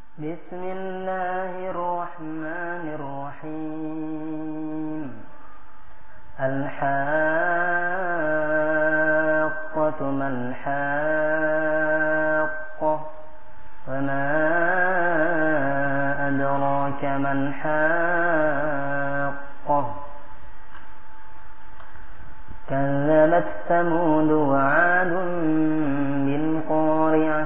بسم الله الرحمن الرحيم الحاقة ما الحاقة وما أدراك ما الحاقة كذبت ثمود وعاد بالقارعة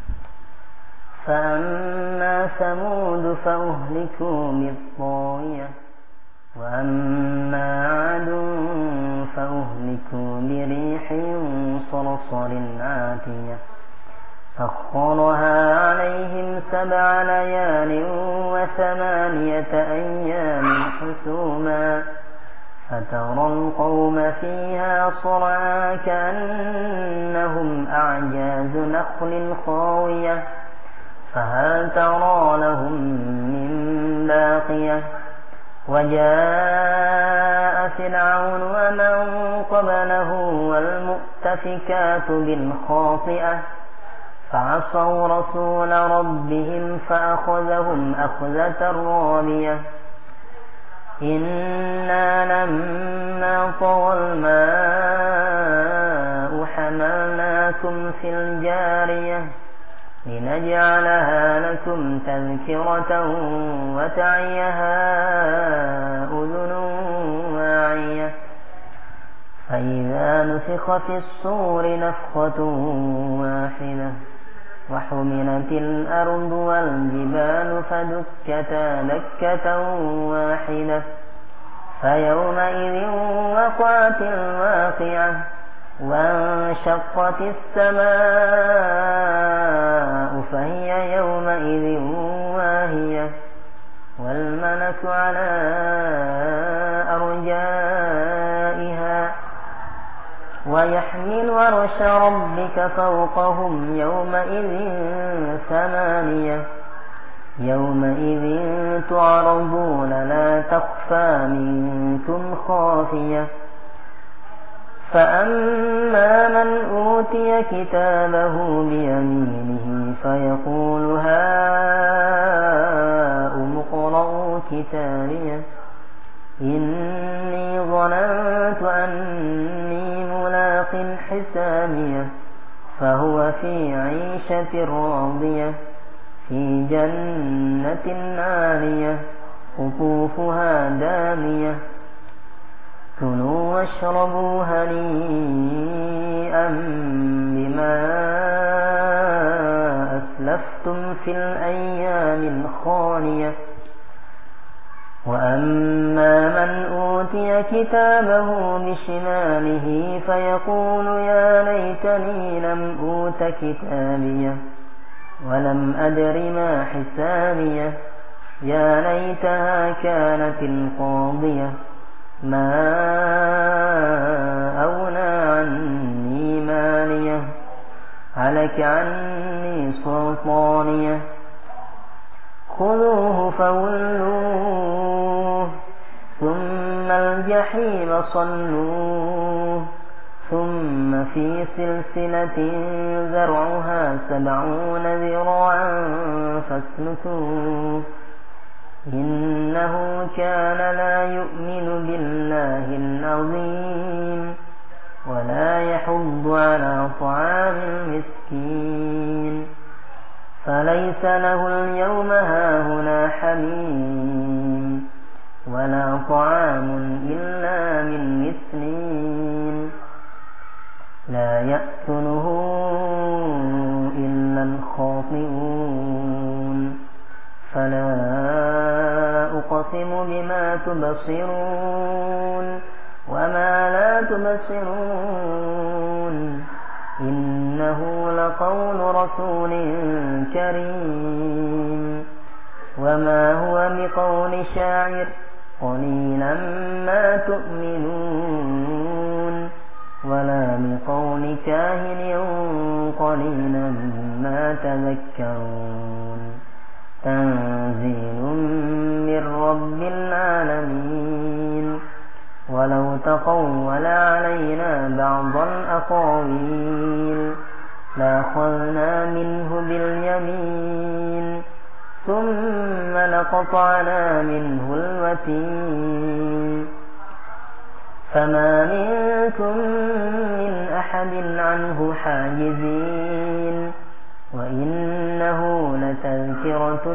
فأما ثمود فأهلكوا بالطاغية وأما عاد فأهلكوا بريح صرصر عاتية سخرها عليهم 7 ليال و8 أيام حسوما فترى القوم فيها صرعا كأنهم أعجاز نخل خاوية فهل ترى لهم من باقية وجاء فرعون ومن قبله والمؤتفكات بالخاطئة فعصوا رسول ربهم فأخذهم أخذة رابية إنا لما طغى الماء حملناكم في الجارية لنجعلها لكم تذكرة وتعيها أذن واعية فإذا نفخ في الصور نفخة واحدة وحملت الأرض والجبال فدكتا دكة واحدة فيومئذ وقعت الواقعة وانشقت السماء فهي يومئذ واهية والملك على أرجائها ويحمل عرش ربك فوقهم يومئذ 8 يومئذ تعرضون لا تخفى منكم خافية فأما من أوتي كتابه بيمينه فيقول هاؤم اقرءوا كتابيه إني ظننت أني ملاق حسابيه فهو في عيشة راضية في جنة عالية قطوفها دانية كلوا واشربوا هنيئا بما أسلفتم في الأيام الخالية وأما من أوتي كتابه بشماله فيقول يا ليتني لم أوت كتابيه ولم أدر ما حسابيه يا ليتها كانت القاضية ما أغنى عني ماليه هلك عني سلطانيه خذوه فغلوه ثم الجحيم صلوه ثم في سلسلة ذرعها 70 ذراعا فاسلكوه إنه كان لا يؤمن بالله العظيم ولا يحض على طعام المسكين فليس له اليوم هاهنا حميم ولا طعام إلا من غسلين لا يأكله إلا الخاطئون فلا أقسم بما تبصرون وما لا تبصرون إنه لقول رسول كريم وما هو بقول شاعر قليلا ما تؤمنون ولا بقول كاهن قليلا ما تذكرون تنزيل من رب العالمين ولو تقول علينا بعض الأقاويل لأخذنا منه باليمين ثم لقطعنا منه الوتين فما منكم من أحد عنه حاجزين وإنه لتذكرة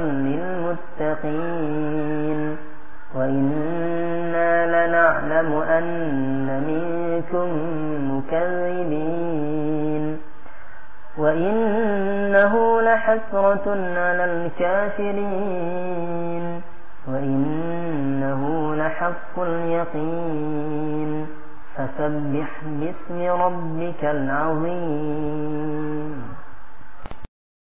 للمتقين وإنا لنعلم أن منكم مكذبين وإنه لحسرة على الكافرين وإنه لحق اليقين فسبح باسم ربك العظيم.